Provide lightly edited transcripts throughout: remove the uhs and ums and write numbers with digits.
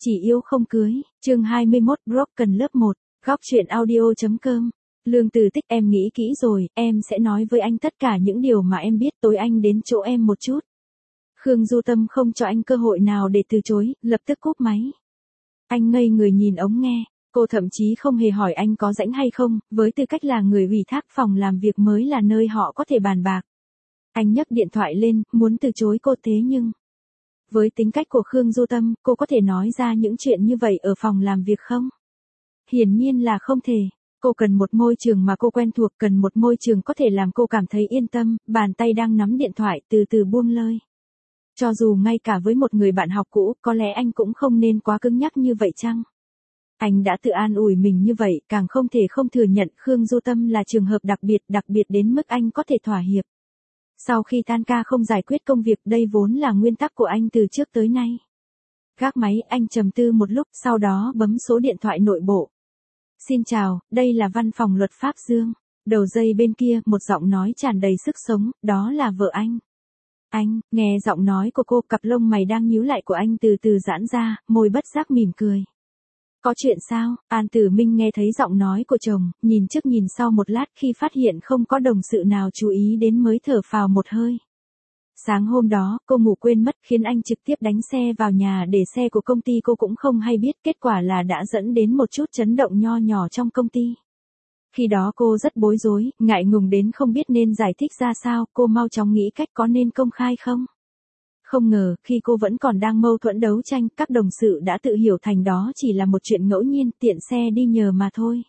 Chỉ yêu không cưới, chương 21 Broken lớp 1, góc chuyện audio.com. Lương Từ Tích, em nghĩ kỹ rồi, em sẽ nói với anh tất cả những điều mà em biết, tối anh đến chỗ em một chút. Khương Du Tâm không cho anh cơ hội nào để từ chối, lập tức cúp máy. Anh ngây người nhìn ống nghe, cô thậm chí không hề hỏi anh có rảnh hay không, với tư cách là người ủy thác phòng làm việc mới là nơi họ có thể bàn bạc. Anh nhấc điện thoại lên, muốn từ chối cô thế nhưng... Với tính cách của Khương Du Tâm, cô có thể nói ra những chuyện như vậy ở phòng làm việc không? Hiển nhiên là không thể. Cô cần một môi trường mà cô quen thuộc, cần một môi trường có thể làm cô cảm thấy yên tâm, bàn tay đang nắm điện thoại từ từ buông lơi. Cho dù ngay cả với một người bạn học cũ, có lẽ anh cũng không nên quá cứng nhắc như vậy chăng? Anh đã tự an ủi mình như vậy, càng không thể không thừa nhận Khương Du Tâm là trường hợp đặc biệt đến mức anh có thể thỏa hiệp. Sau khi tan ca không giải quyết công việc, đây vốn là nguyên tắc của anh từ trước tới nay. Gác máy, anh trầm tư một lúc, sau đó bấm số điện thoại nội bộ. Xin chào, đây là văn phòng luật pháp Dương. Đầu dây bên kia, một giọng nói tràn đầy sức sống, đó là vợ anh. Anh, nghe giọng nói của cô, cặp lông mày đang nhíu lại của anh từ từ giãn ra, môi bất giác mỉm cười. Có chuyện sao? An Tử Minh nghe thấy giọng nói của chồng, nhìn trước nhìn sau một lát, khi phát hiện không có đồng sự nào chú ý đến mới thở phào một hơi. Sáng hôm đó, cô ngủ quên mất khiến anh trực tiếp đánh xe vào nhà để xe của công ty cô cũng không hay biết, kết quả là đã dẫn đến một chút chấn động nho nhỏ trong công ty. Khi đó cô rất bối rối, ngại ngùng đến không biết nên giải thích ra sao, cô mau chóng nghĩ cách có nên công khai không. Không ngờ, khi cô vẫn còn đang mâu thuẫn đấu tranh, các đồng sự đã tự hiểu thành đó chỉ là một chuyện ngẫu nhiên, tiện xe đi nhờ mà thôi.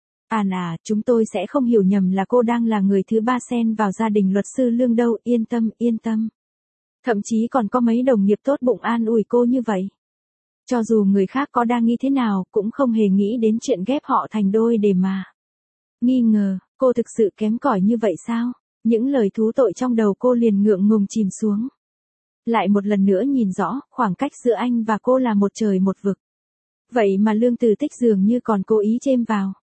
Chúng tôi sẽ không hiểu nhầm là cô đang là người thứ ba xen vào gia đình luật sư Lương đâu, yên tâm. Thậm chí còn có mấy đồng nghiệp tốt bụng an ủi cô như vậy. Cho dù người khác có đang nghĩ thế nào, cũng không hề nghĩ đến chuyện ghép họ thành đôi để mà. Nghi ngờ, cô thực sự kém cỏi như vậy sao? Những lời thú tội trong đầu cô liền ngượng ngùng chìm xuống. Lại một lần nữa nhìn rõ, khoảng cách giữa anh và cô là một trời một vực. Vậy mà Lương Từ Tích dường như còn cố ý chêm vào.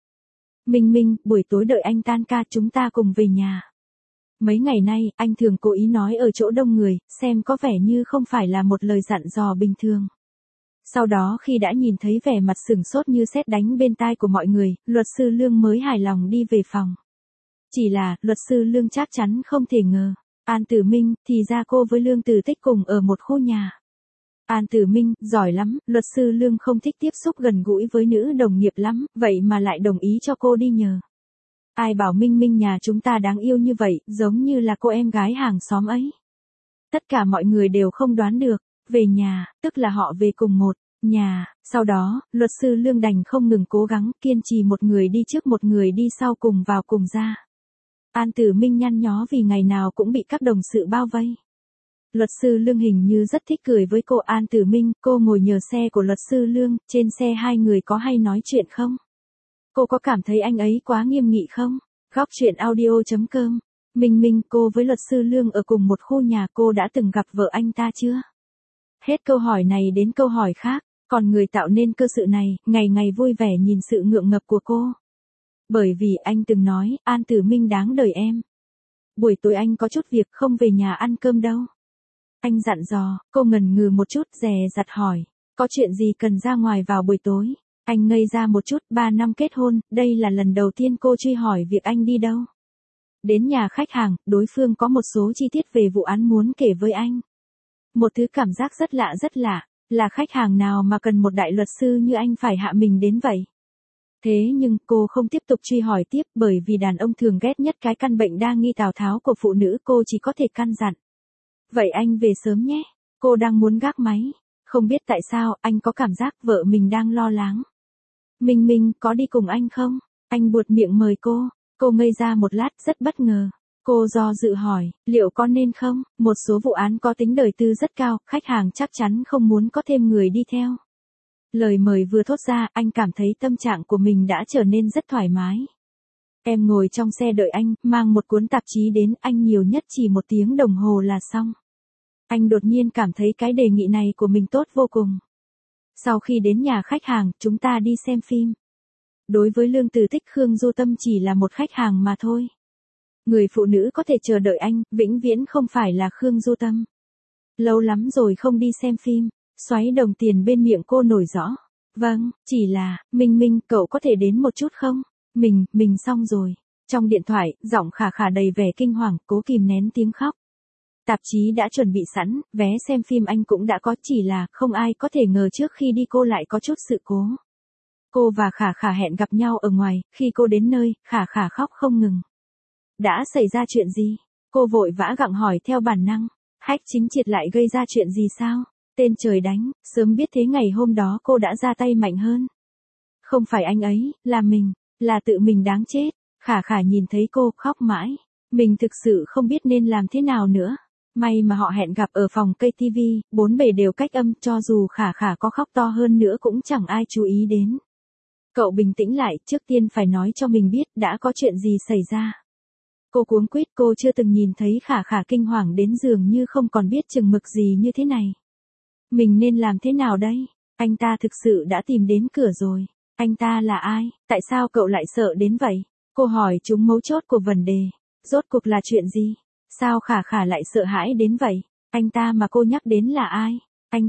Minh, buổi tối đợi anh tan ca chúng ta cùng về nhà. Mấy ngày nay, anh thường cố ý nói ở chỗ đông người, xem có vẻ như không phải là một lời dặn dò bình thường. Sau đó khi đã nhìn thấy vẻ mặt sửng sốt như sét đánh bên tai của mọi người, luật sư Lương mới hài lòng đi về phòng. Chỉ là, luật sư Lương chắc chắn không thể ngờ. An Tử Minh, thì ra cô với Lương Từ Tích cùng ở một khu nhà. An Tử Minh, giỏi lắm, luật sư Lương không thích tiếp xúc gần gũi với nữ đồng nghiệp lắm, vậy mà lại đồng ý cho cô đi nhờ. Ai bảo Minh nhà chúng ta đáng yêu như vậy, giống như là cô em gái hàng xóm ấy. Tất cả mọi người đều không đoán được, về nhà, tức là họ về cùng một nhà, sau đó, luật sư Lương đành không ngừng cố gắng, kiên trì một người đi trước một người đi sau cùng vào cùng ra. An Tử Minh nhăn nhó vì ngày nào cũng bị các đồng sự bao vây. Luật sư Lương hình như rất thích cười với cô. An Tử Minh, cô ngồi nhờ xe của luật sư Lương, trên xe hai người có hay nói chuyện không? Cô có cảm thấy anh ấy quá nghiêm nghị không? Góc chuyện audio.com. Minh, cô với luật sư Lương ở cùng một khu nhà, cô đã từng gặp vợ anh ta chưa? Hết câu hỏi này đến câu hỏi khác, còn người tạo nên cơ sự này, ngày vui vẻ nhìn sự ngượng ngập của cô. Bởi vì anh từng nói, An Tử Minh đáng đời em. Buổi tối anh có chút việc không về nhà ăn cơm đâu. Anh dặn dò, cô ngần ngừ một chút dè dặt hỏi, có chuyện gì cần ra ngoài vào buổi tối? Anh ngây ra một chút, 3 năm kết hôn, đây là lần đầu tiên cô truy hỏi việc anh đi đâu. Đến nhà khách hàng, đối phương có một số chi tiết về vụ án muốn kể với anh. Một thứ cảm giác rất lạ, là khách hàng nào mà cần một đại luật sư như anh phải hạ mình đến vậy? Thế nhưng cô không tiếp tục truy hỏi tiếp, bởi vì đàn ông thường ghét nhất cái căn bệnh đa nghi Tào Tháo của phụ nữ, cô chỉ có thể căn dặn. Vậy anh về sớm nhé. Cô đang muốn gác máy. Không biết tại sao, anh có cảm giác vợ mình đang lo lắng. Minh, có đi cùng anh không? Anh buột miệng mời cô. Cô ngây ra một lát, rất bất ngờ. Cô do dự hỏi, liệu có nên không? Một số vụ án có tính đời tư rất cao, khách hàng chắc chắn không muốn có thêm người đi theo. Lời mời vừa thốt ra, anh cảm thấy tâm trạng của mình đã trở nên rất thoải mái. Em ngồi trong xe đợi anh, mang một cuốn tạp chí đến, anh nhiều nhất chỉ 1 tiếng đồng hồ là xong. Anh đột nhiên cảm thấy cái đề nghị này của mình tốt vô cùng. Sau khi đến nhà khách hàng, chúng ta đi xem phim. Đối với Lương Từ Tích, Khương Du Tâm chỉ là một khách hàng mà thôi. Người phụ nữ có thể chờ đợi anh, vĩnh viễn không phải là Khương Du Tâm. Lâu lắm rồi không đi xem phim. Xoáy đồng tiền bên miệng cô nổi rõ. Vâng, chỉ là, Minh, cậu có thể đến một chút không? Mình xong rồi. Trong điện thoại, giọng Khả Khả đầy vẻ kinh hoàng, cố kìm nén tiếng khóc. Tạp chí đã chuẩn bị sẵn, vé xem phim anh cũng đã có, chỉ là không ai có thể ngờ trước khi đi cô lại có chút sự cố. Cô và Khả Khả hẹn gặp nhau ở ngoài, khi cô đến nơi, Khả Khả khóc không ngừng. Đã xảy ra chuyện gì? Cô vội vã gặng hỏi theo bản năng. Hách Chính Triệt lại gây ra chuyện gì sao? Tên trời đánh, sớm biết thế ngày hôm đó cô đã ra tay mạnh hơn. Không phải anh ấy, là mình, là tự mình đáng chết. Khả Khả nhìn thấy cô khóc mãi. Mình thực sự không biết nên làm thế nào nữa. May mà họ hẹn gặp ở phòng cây TV, bốn bề đều cách âm, cho dù Khả Khả có khóc to hơn nữa cũng chẳng ai chú ý đến. Cậu bình tĩnh lại, trước tiên phải nói cho mình biết đã có chuyện gì xảy ra. Cô cuống quýt, cô chưa từng nhìn thấy Khả Khả kinh hoàng đến dường như không còn biết chừng mực gì như thế này. Mình nên làm thế nào đây? Anh ta thực sự đã tìm đến cửa rồi. Anh ta là ai? Tại sao cậu lại sợ đến vậy? Cô hỏi chúng mấu chốt của vấn đề. Rốt cuộc là chuyện gì? Sao Khả Khả lại sợ hãi đến vậy? Anh ta mà cô nhắc đến là ai?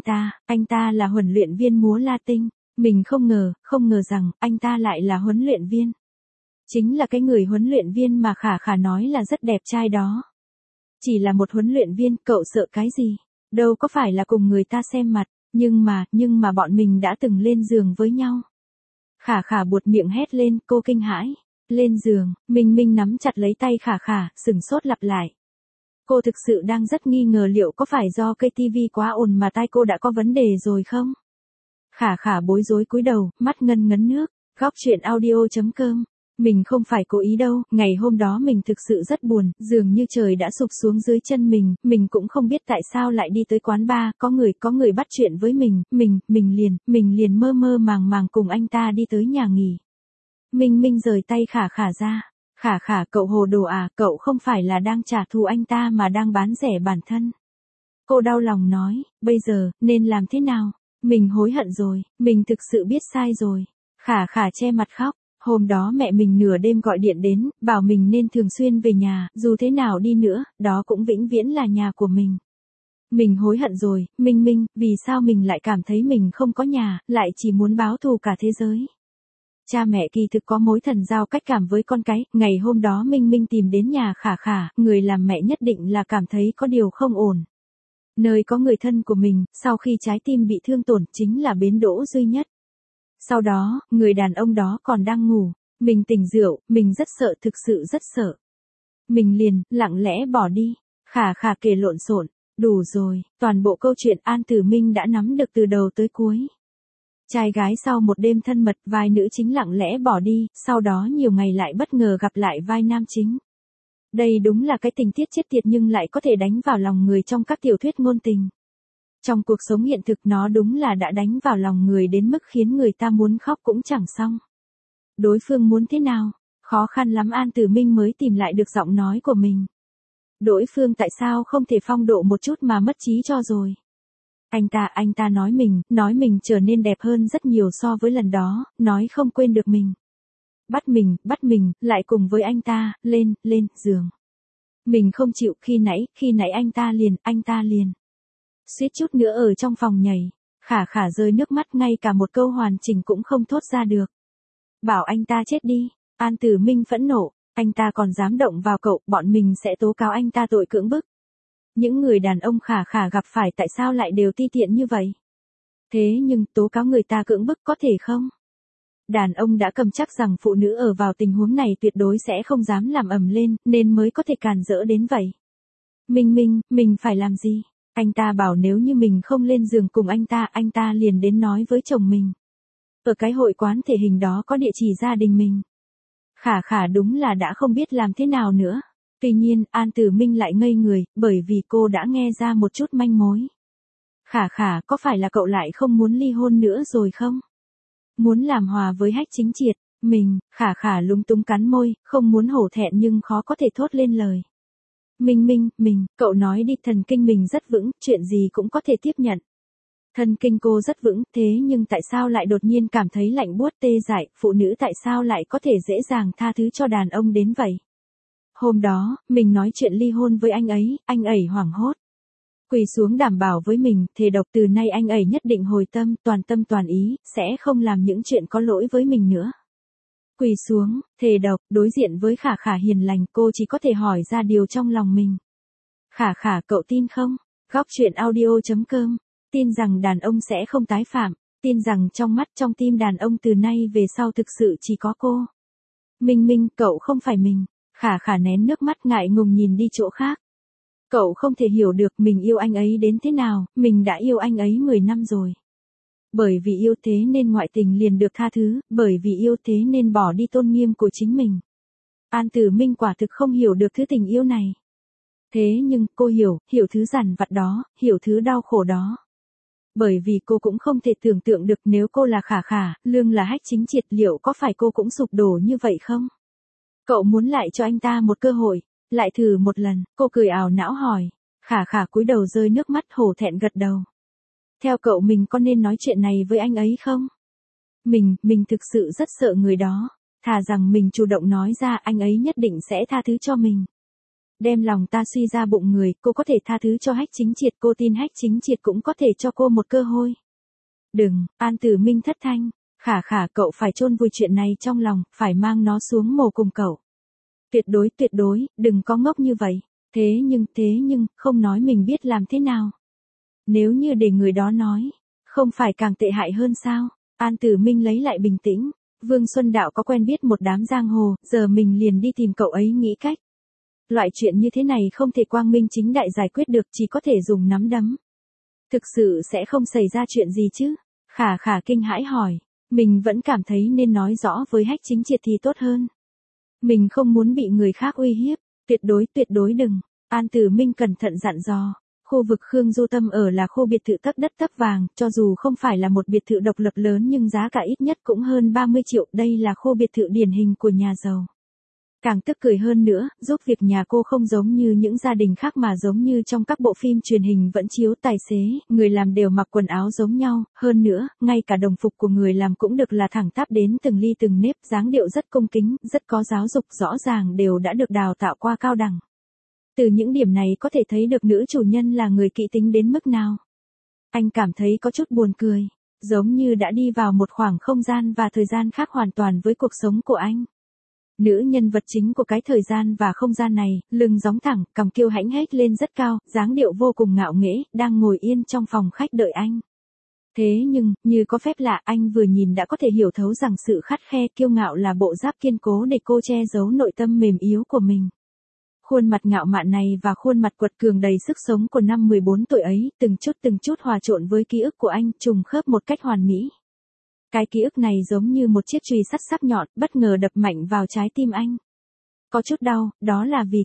Anh ta là huấn luyện viên múa Latin. Mình không ngờ rằng anh ta lại là huấn luyện viên. Chính là cái người huấn luyện viên mà Khả Khả nói là rất đẹp trai đó. Chỉ là một huấn luyện viên, cậu sợ cái gì? Đâu có phải là cùng người ta xem mặt, nhưng mà bọn mình đã từng lên giường với nhau. Khả Khả buột miệng hét lên, cô kinh hãi. Lên giường, Minh nắm chặt lấy tay Khả Khả, sửng sốt lặp lại. Cô thực sự đang rất nghi ngờ liệu có phải do cây tivi quá ồn mà tai cô đã có vấn đề rồi không? Khả Khả bối rối cúi đầu, mắt ngân ngấn nước. Góc truyện audio.com. Mình không phải cố ý đâu, ngày hôm đó mình thực sự rất buồn, dường như trời đã sụp xuống dưới chân mình cũng không biết tại sao lại đi tới quán bar, có người bắt chuyện với mình liền mơ mơ màng cùng anh ta đi tới nhà nghỉ. Minh rời tay Khả Khả ra. Khả Khả, cậu hồ đồ à, cậu không phải là đang trả thù anh ta mà đang bán rẻ bản thân. Cô đau lòng nói, bây giờ, nên làm thế nào? Mình hối hận rồi, mình thực sự biết sai rồi. Khả Khả che mặt khóc. Hôm đó mẹ mình nửa đêm gọi điện đến, bảo mình nên thường xuyên về nhà, dù thế nào đi nữa, đó cũng vĩnh viễn là nhà của mình. Mình hối hận rồi, Minh, vì sao mình lại cảm thấy mình không có nhà, lại chỉ muốn báo thù cả thế giới. Cha mẹ kỳ thực có mối thần giao cách cảm với con cái, ngày hôm đó Minh tìm đến nhà Khả Khả, người làm mẹ nhất định là cảm thấy có điều không ổn. Nơi có người thân của mình, sau khi trái tim bị thương tổn chính là bến đỗ duy nhất. Sau đó, người đàn ông đó còn đang ngủ. Mình tỉnh rượu, mình rất sợ, thực sự rất sợ. Mình liền, lặng lẽ bỏ đi. Khả Khả kể lộn xộn. Đủ rồi, toàn bộ câu chuyện An Tử Minh đã nắm được từ đầu tới cuối. Trai gái sau một đêm thân mật, vai nữ chính lặng lẽ bỏ đi, sau đó nhiều ngày lại bất ngờ gặp lại vai nam chính. Đây đúng là cái tình tiết chết tiệt nhưng lại có thể đánh vào lòng người trong các tiểu thuyết ngôn tình. Trong cuộc sống hiện thực nó đúng là đã đánh vào lòng người đến mức khiến người ta muốn khóc cũng chẳng xong. Đối phương muốn thế nào? Khó khăn lắm An Tử Minh mới tìm lại được giọng nói của mình. Đối phương tại sao không thể phong độ một chút mà mất trí cho rồi? Anh ta nói mình trở nên đẹp hơn rất nhiều so với lần đó, nói không quên được mình. Bắt mình, lại cùng với anh ta, lên giường. Mình không chịu, khi nãy anh ta liền. Suýt chút nữa ở trong phòng nhảy. Khả Khả rơi nước mắt, ngay cả một câu hoàn chỉnh cũng không thốt ra được. Bảo anh ta chết đi. An Tử Minh phẫn nộ. Anh ta còn dám động vào cậu, bọn mình sẽ tố cáo anh ta tội cưỡng bức. Những người đàn ông Khả Khả gặp phải tại sao lại đều ti tiện như vậy? Thế nhưng tố cáo người ta cưỡng bức có thể không? Đàn ông đã cầm chắc rằng phụ nữ ở vào tình huống này tuyệt đối sẽ không dám làm ầm lên, nên mới có thể càn rỡ đến vậy. Mình phải làm gì? Anh ta bảo nếu như mình không lên giường cùng anh ta liền đến nói với chồng mình. Ở cái hội quán thể hình đó có địa chỉ gia đình mình. Khả Khả đúng là đã không biết làm thế nào nữa. Tuy nhiên, An Tử Minh lại ngây người, bởi vì cô đã nghe ra một chút manh mối. Khả, có phải là cậu lại không muốn ly hôn nữa rồi không? Muốn làm hòa với Hách Chính Triệt, Khả lúng túng cắn môi, không muốn hổ thẹn nhưng khó có thể thốt lên lời. Cậu nói đi, thần kinh mình rất vững, chuyện gì cũng có thể tiếp nhận. Thần kinh cô rất vững, thế nhưng tại sao lại đột nhiên cảm thấy lạnh buốt tê dại, phụ nữ tại sao lại có thể dễ dàng tha thứ cho đàn ông đến vậy? Hôm đó, mình nói chuyện ly hôn với anh ấy hoảng hốt. Quỳ xuống đảm bảo với mình, thề độc từ nay anh ấy nhất định hồi tâm toàn ý, sẽ không làm những chuyện có lỗi với mình nữa. Quỳ xuống, thề độc, đối diện với Khả Khả hiền lành, cô chỉ có thể hỏi ra điều trong lòng mình. Khả Khả, cậu tin không? Góc truyện audio.com. Tin rằng đàn ông sẽ không tái phạm, tin rằng trong mắt trong tim đàn ông từ nay về sau thực sự chỉ có cô. Minh Minh, cậu không phải mình. Khả Khả nén nước mắt ngại ngùng nhìn đi chỗ khác. Cậu không thể hiểu được mình yêu anh ấy đến thế nào, mình đã yêu anh ấy 10 năm rồi. Bởi vì yêu thế nên ngoại tình liền được tha thứ, bởi vì yêu thế nên bỏ đi tôn nghiêm của chính mình. An Tử Minh quả thực không hiểu được thứ tình yêu này. Thế nhưng cô hiểu thứ dằn vặt đó, hiểu thứ đau khổ đó. Bởi vì cô cũng không thể tưởng tượng được nếu cô là Khả Khả, Lương là Hách Chính Triệt, liệu có phải cô cũng sụp đổ như vậy không? Cậu muốn lại cho anh ta một cơ hội, lại thử một lần, cô cười ảo não hỏi. Khả Khả cúi đầu rơi nước mắt hổ thẹn gật đầu. Theo cậu mình có nên nói chuyện này với anh ấy không? Mình thực sự rất sợ người đó, thà rằng mình chủ động nói ra anh ấy nhất định sẽ tha thứ cho mình. Đem lòng ta suy ra bụng người, cô có thể tha thứ cho Hách Chính Triệt, cô tin Hách Chính Triệt cũng có thể cho cô một cơ hội. Đừng, An Tử Minh thất thanh, Khả Khả cậu phải chôn vùi chuyện này trong lòng, phải mang nó xuống mồ cùng cậu. Tuyệt đối, đừng có ngốc như vậy. Thế nhưng, không nói mình biết làm thế nào. Nếu như để người đó nói, không phải càng tệ hại hơn sao? An Tử Minh lấy lại bình tĩnh. Vương Xuân Đạo có quen biết một đám giang hồ, giờ mình liền đi tìm cậu ấy nghĩ cách. Loại chuyện như thế này không thể quang minh chính đại giải quyết được, chỉ có thể dùng nắm đấm. Thực sự sẽ không xảy ra chuyện gì chứ? Khả Khả kinh hãi hỏi. Mình vẫn cảm thấy nên nói rõ với Hách Chính Triệt thì tốt hơn. Mình không muốn bị người khác uy hiếp, tuyệt đối đừng. An Tử Minh cẩn thận dặn dò. Khu vực Khương Du Tâm ở là khu biệt thự tấc đất tấc vàng, cho dù không phải là một biệt thự độc lập lớn nhưng giá cả ít nhất cũng hơn 30 triệu, đây là khu biệt thự điển hình của nhà giàu. Càng tức cười hơn nữa, giúp việc nhà cô không giống như những gia đình khác mà giống như trong các bộ phim truyền hình vẫn chiếu tài xế, người làm đều mặc quần áo giống nhau, hơn nữa, ngay cả đồng phục của người làm cũng được là thẳng tắp đến từng ly từng nếp, dáng điệu rất cung kính, rất có giáo dục, rõ ràng đều đã được đào tạo qua cao đẳng. Từ những điểm này có thể thấy được nữ chủ nhân là người kỹ tính đến mức nào. Anh cảm thấy có chút buồn cười, giống như đã đi vào một khoảng không gian và thời gian khác hoàn toàn với cuộc sống của anh. Nữ nhân vật chính của cái thời gian và không gian này, lưng gióng thẳng, cằm kiêu hãnh hét lên rất cao, dáng điệu vô cùng ngạo nghễ, đang ngồi yên trong phòng khách đợi anh. Thế nhưng, như có phép lạ, anh vừa nhìn đã có thể hiểu thấu rằng sự khắt khe kiêu ngạo là bộ giáp kiên cố để cô che giấu nội tâm mềm yếu của mình. Khuôn mặt ngạo mạn này và khuôn mặt quật cường đầy sức sống của năm 14 tuổi ấy, từng chút hòa trộn với ký ức của anh, trùng khớp một cách hoàn mỹ. Cái ký ức này giống như một chiếc chùy sắt sắc nhọn, bất ngờ đập mạnh vào trái tim anh. Có chút đau, đó là vì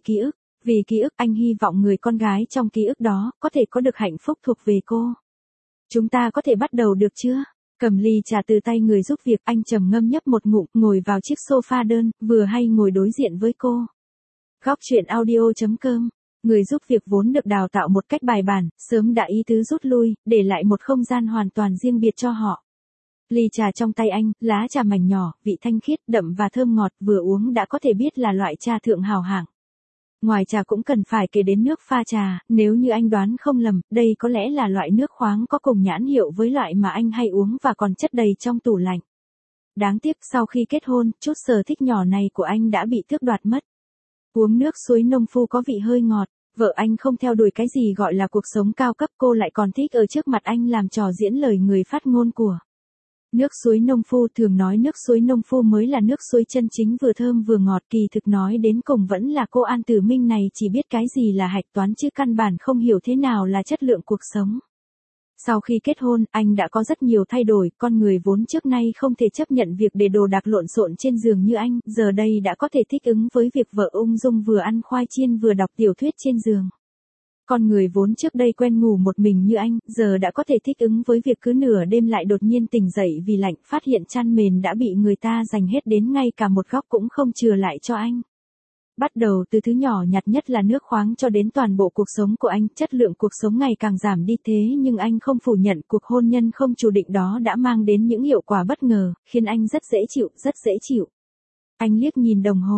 ký ức anh hy vọng người con gái trong ký ức đó, có thể có được hạnh phúc thuộc về cô. Chúng ta có thể bắt đầu được chưa? Cầm ly trà từ tay người giúp việc, anh trầm ngâm nhấp một ngụm, ngồi vào chiếc sofa đơn, vừa hay ngồi đối diện với cô. Góc truyện audio.com. Người giúp việc vốn được đào tạo một cách bài bản, sớm đã ý tứ rút lui, để lại một không gian hoàn toàn riêng biệt cho họ. Ly trà trong tay anh, lá trà mảnh nhỏ, vị thanh khiết, đậm và thơm ngọt, vừa uống đã có thể biết là loại trà thượng hào hạng. Ngoài trà cũng cần phải kể đến nước pha trà, nếu như anh đoán không lầm, đây có lẽ là loại nước khoáng có cùng nhãn hiệu với loại mà anh hay uống và còn chất đầy trong tủ lạnh. Đáng tiếc sau khi kết hôn, chút sở thích nhỏ này của anh đã bị tước đoạt mất. Uống nước suối nông phu có vị hơi ngọt, vợ anh không theo đuổi cái gì gọi là cuộc sống cao cấp, cô lại còn thích ở trước mặt anh làm trò diễn lời người phát ngôn của. Nước suối nông phu, thường nói nước suối nông phu mới là nước suối chân chính, vừa thơm vừa ngọt, kỳ thực nói đến cùng vẫn là cô An Tử Minh này chỉ biết cái gì là hạch toán chứ căn bản không hiểu thế nào là chất lượng cuộc sống. Sau khi kết hôn, anh đã có rất nhiều thay đổi, con người vốn trước nay không thể chấp nhận việc để đồ đạc lộn xộn trên giường như anh, giờ đây đã có thể thích ứng với việc vợ ung dung vừa ăn khoai chiên vừa đọc tiểu thuyết trên giường. Con người vốn trước đây quen ngủ một mình như anh, giờ đã có thể thích ứng với việc cứ nửa đêm lại đột nhiên tỉnh dậy vì lạnh, phát hiện chăn mền đã bị người ta giành hết đến ngay cả một góc cũng không chừa lại cho anh. Bắt đầu từ thứ nhỏ nhặt nhất là nước khoáng cho đến toàn bộ cuộc sống của anh, chất lượng cuộc sống ngày càng giảm đi, thế nhưng anh không phủ nhận cuộc hôn nhân không chủ định đó đã mang đến những hiệu quả bất ngờ, khiến anh rất dễ chịu. Anh liếc nhìn đồng hồ.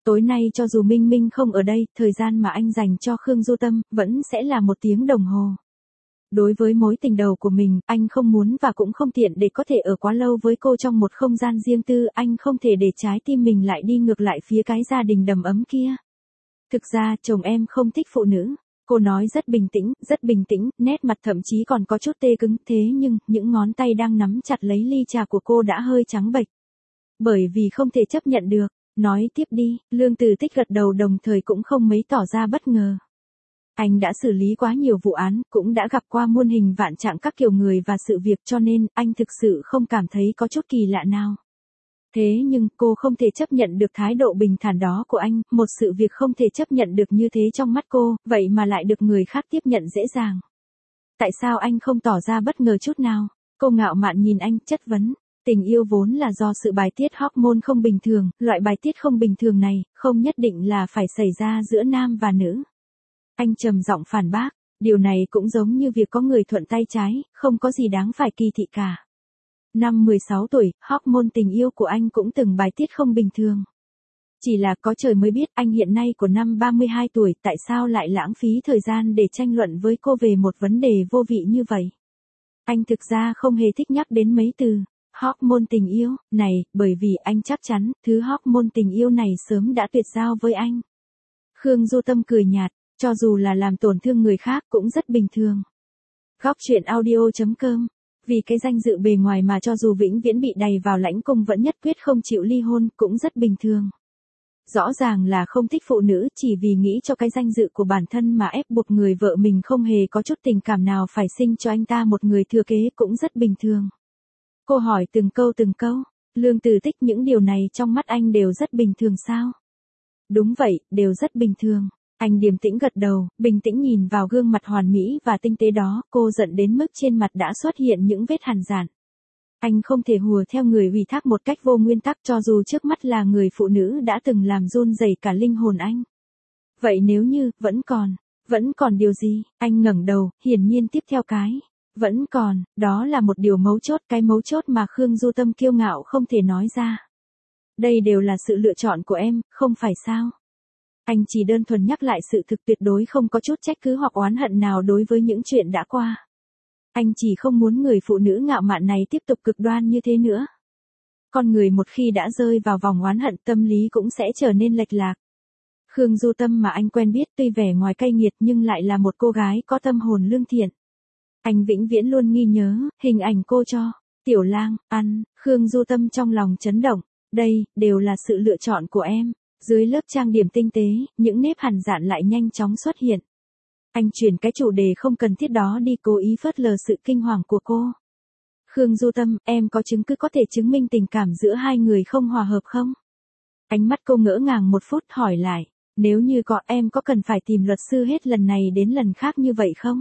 Tối nay cho dù Minh Minh không ở đây, thời gian mà anh dành cho Khương Du Tâm, vẫn sẽ là 1 tiếng đồng hồ. Đối với mối tình đầu của mình, anh không muốn và cũng không tiện để có thể ở quá lâu với cô trong một không gian riêng tư, anh không thể để trái tim mình lại đi ngược lại phía cái gia đình đầm ấm kia. Thực ra, chồng em không thích phụ nữ. Cô nói rất bình tĩnh, nét mặt thậm chí còn có chút tê cứng, thế nhưng, những ngón tay đang nắm chặt lấy ly trà của cô đã hơi trắng bệch. Bởi vì không thể chấp nhận được. Nói tiếp đi, Lương Từ Tích gật đầu đồng thời cũng không mấy tỏ ra bất ngờ. Anh đã xử lý quá nhiều vụ án, cũng đã gặp qua muôn hình vạn trạng các kiểu người và sự việc cho nên anh thực sự không cảm thấy có chút kỳ lạ nào. Thế nhưng cô không thể chấp nhận được thái độ bình thản đó của anh, một sự việc không thể chấp nhận được như thế trong mắt cô, vậy mà lại được người khác tiếp nhận dễ dàng. Tại sao anh không tỏ ra bất ngờ chút nào? Cô ngạo mạn nhìn anh, chất vấn. Tình yêu vốn là do sự bài tiết hormone không bình thường, loại bài tiết không bình thường này, không nhất định là phải xảy ra giữa nam và nữ. Anh trầm giọng phản bác, điều này cũng giống như việc có người thuận tay trái, không có gì đáng phải kỳ thị cả. Năm 16 tuổi, hormone tình yêu của anh cũng từng bài tiết không bình thường. Chỉ là có trời mới biết anh hiện nay của năm 32 tuổi tại sao lại lãng phí thời gian để tranh luận với cô về một vấn đề vô vị như vậy. Anh thực ra không hề thích nhắc đến mấy từ hormone tình yêu này, bởi vì anh chắc chắn thứ hormone tình yêu này sớm đã tuyệt giao với anh. Khương Du Tâm cười nhạt, cho dù là làm tổn thương người khác cũng rất bình thường. Góc truyện audio.com. Vì cái danh dự bề ngoài mà cho dù vĩnh viễn bị đày vào lãnh cung vẫn nhất quyết không chịu ly hôn cũng rất bình thường. Rõ ràng là không thích phụ nữ chỉ vì nghĩ cho cái danh dự của bản thân mà ép buộc người vợ mình không hề có chút tình cảm nào phải sinh cho anh ta một người thừa kế cũng rất bình thường. Cô hỏi từng câu, Lương Từ Tích những điều này trong mắt anh đều rất bình thường sao? Đúng vậy, đều rất bình thường. Anh điềm tĩnh gật đầu, bình tĩnh nhìn vào gương mặt hoàn mỹ và tinh tế đó, cô giận đến mức trên mặt đã xuất hiện những vết hằn dạn. Anh không thể hùa theo người ủy thác một cách vô nguyên tắc cho dù trước mắt là người phụ nữ đã từng làm run rẩy cả linh hồn anh. Vậy nếu như, vẫn còn điều gì? Anh ngẩng đầu, hiển nhiên tiếp theo cái. Vẫn còn, đó là một điều mấu chốt, cái mấu chốt mà Khương Du Tâm kiêu ngạo không thể nói ra. Đây đều là sự lựa chọn của em, không phải sao? Anh chỉ đơn thuần nhắc lại sự thực tuyệt đối không có chút trách cứ hoặc oán hận nào đối với những chuyện đã qua. Anh chỉ không muốn người phụ nữ ngạo mạn này tiếp tục cực đoan như thế nữa. Con người một khi đã rơi vào vòng oán hận tâm lý cũng sẽ trở nên lệch lạc. Khương Du Tâm mà anh quen biết tuy vẻ ngoài cay nghiệt nhưng lại là một cô gái có tâm hồn lương thiện. Anh vĩnh viễn luôn ghi nhớ hình ảnh cô cho Tiểu Lang ăn. Khương Du Tâm trong lòng chấn động. Đây đều là sự lựa chọn của em. Dưới lớp trang điểm tinh tế, những nếp hằn dạn lại nhanh chóng xuất hiện. Anh chuyển cái chủ đề không cần thiết đó đi, cố ý phớt lờ sự kinh hoàng của cô. Khương Du Tâm, em có chứng cứ có thể chứng minh tình cảm giữa hai người không hòa hợp không? Ánh mắt cô ngỡ ngàng một phút hỏi lại, nếu như có em có cần phải tìm luật sư hết lần này đến lần khác như vậy không?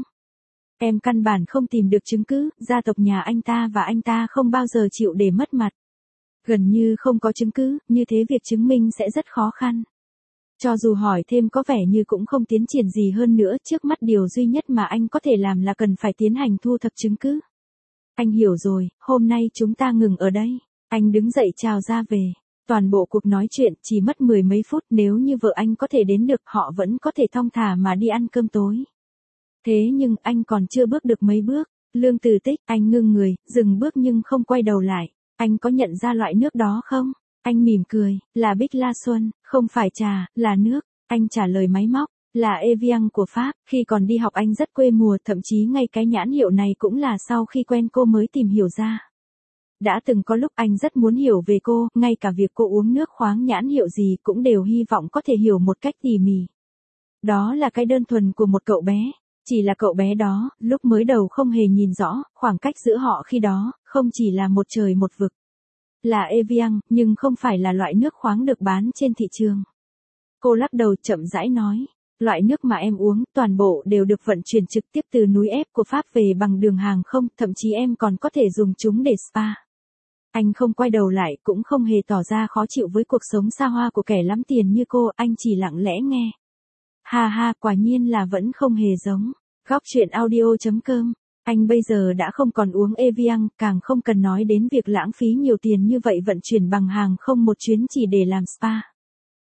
Em căn bản không tìm được chứng cứ, gia tộc nhà anh ta và anh ta không bao giờ chịu để mất mặt. Gần như không có chứng cứ, như thế việc chứng minh sẽ rất khó khăn. Cho dù hỏi thêm có vẻ như cũng không tiến triển gì hơn nữa, trước mắt điều duy nhất mà anh có thể làm là cần phải tiến hành thu thập chứng cứ. Anh hiểu rồi, hôm nay chúng ta ngừng ở đây. Anh đứng dậy chào ra về. Toàn bộ cuộc nói chuyện chỉ mất 10 mấy phút, nếu như vợ anh có thể đến được họ vẫn có thể thong thả mà đi ăn cơm tối. Thế nhưng anh còn chưa bước được mấy bước. Lương Từ Tích, anh ngưng người, dừng bước nhưng không quay đầu lại. Anh có nhận ra loại nước đó không? Anh mỉm cười, là Bích La Xuân, không phải trà, là nước. Anh trả lời máy móc, là Evian của Pháp. Khi còn đi học anh rất quê mùa, thậm chí ngay cái nhãn hiệu này cũng là sau khi quen cô mới tìm hiểu ra. Đã từng có lúc anh rất muốn hiểu về cô, ngay cả việc cô uống nước khoáng nhãn hiệu gì cũng đều hy vọng có thể hiểu một cách tỉ mỉ. Đó là cái đơn thuần của một cậu bé. Chỉ là cậu bé đó, lúc mới đầu không hề nhìn rõ, khoảng cách giữa họ khi đó, không chỉ là một trời một vực. Là Evian, nhưng không phải là loại nước khoáng được bán trên thị trường. Cô lắc đầu chậm rãi nói, loại nước mà em uống, toàn bộ đều được vận chuyển trực tiếp từ núi ép của Pháp về bằng đường hàng không, thậm chí em còn có thể dùng chúng để spa. Anh không quay đầu lại, cũng không hề tỏ ra khó chịu với cuộc sống xa hoa của kẻ lắm tiền như cô, anh chỉ lặng lẽ nghe. Ha ha, quả nhiên là vẫn không hề giống. Góc truyện audio.com. Anh bây giờ đã không còn uống Evian, càng không cần nói đến việc lãng phí nhiều tiền như vậy vận chuyển bằng hàng không một chuyến chỉ để làm spa.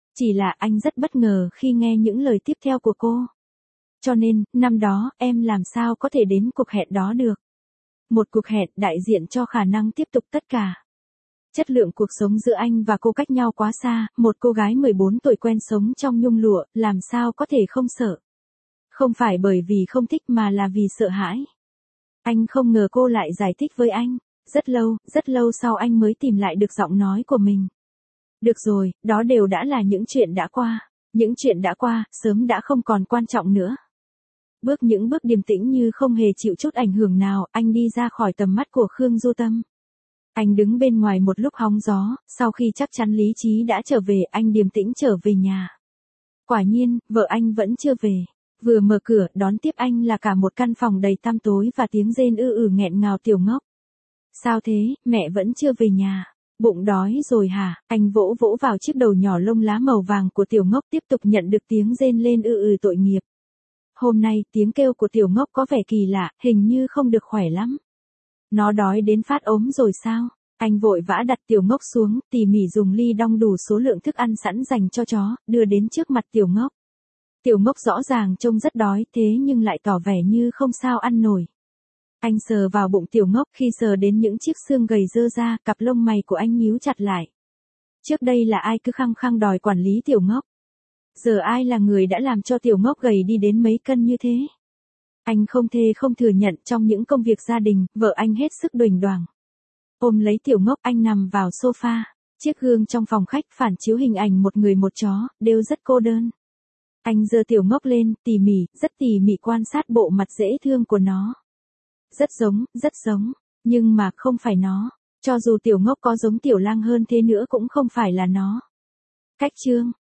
Chỉ là anh rất bất ngờ khi nghe những lời tiếp theo của cô. Cho nên, năm đó, em làm sao có thể đến cuộc hẹn đó được. Một cuộc hẹn đại diện cho khả năng tiếp tục tất cả. Chất lượng cuộc sống giữa anh và cô cách nhau quá xa, một cô gái 14 tuổi quen sống trong nhung lụa, làm sao có thể không sợ. Không phải bởi vì không thích mà là vì sợ hãi. Anh không ngờ cô lại giải thích với anh. Rất lâu sau anh mới tìm lại được giọng nói của mình. Được rồi, đó đều đã là những chuyện đã qua. Những chuyện đã qua, sớm đã không còn quan trọng nữa. Những bước điềm tĩnh như không hề chịu chút ảnh hưởng nào, anh đi ra khỏi tầm mắt của Khương Du Tâm. Anh đứng bên ngoài một lúc hóng gió, sau khi chắc chắn lý trí đã trở về, anh điềm tĩnh trở về nhà. Quả nhiên, vợ anh vẫn chưa về. Vừa mở cửa, đón tiếp anh là cả một căn phòng đầy tăm tối và tiếng rên nghẹn ngào. Tiểu Ngốc. Sao thế, mẹ vẫn chưa về nhà? Bụng đói rồi hả? Anh vỗ vỗ vào chiếc đầu nhỏ lông lá màu vàng của Tiểu Ngốc, tiếp tục nhận được tiếng rên lên tội nghiệp. Hôm nay, tiếng kêu của Tiểu Ngốc có vẻ kỳ lạ, hình như không được khỏe lắm. Nó đói đến phát ốm rồi sao? Anh vội vã đặt Tiểu Ngốc xuống, tỉ mỉ dùng ly đong đủ số lượng thức ăn sẵn dành cho chó, đưa đến trước mặt Tiểu Ngốc. Tiểu Ngốc rõ ràng trông rất đói, thế nhưng lại tỏ vẻ như không sao ăn nổi. Anh sờ vào bụng Tiểu Ngốc, khi sờ đến những chiếc xương gầy rơ ra, cặp lông mày của anh nhíu chặt lại. Trước đây là ai cứ khăng khăng đòi quản lý Tiểu Ngốc? Giờ ai là người đã làm cho Tiểu Ngốc gầy đi đến mấy cân như thế? Anh không thừa nhận, trong những công việc gia đình, vợ anh hết sức đuềnh đoảng. Ôm lấy Tiểu Ngốc, anh nằm vào sofa. Chiếc gương trong phòng khách phản chiếu hình ảnh một người một chó, đều rất cô đơn. Anh giơ Tiểu Ngốc lên, rất tỉ mỉ quan sát bộ mặt dễ thương của nó. Rất giống, nhưng mà không phải nó. Cho dù Tiểu Ngốc có giống Tiểu Lang hơn thế nữa cũng không phải là nó. Cách chương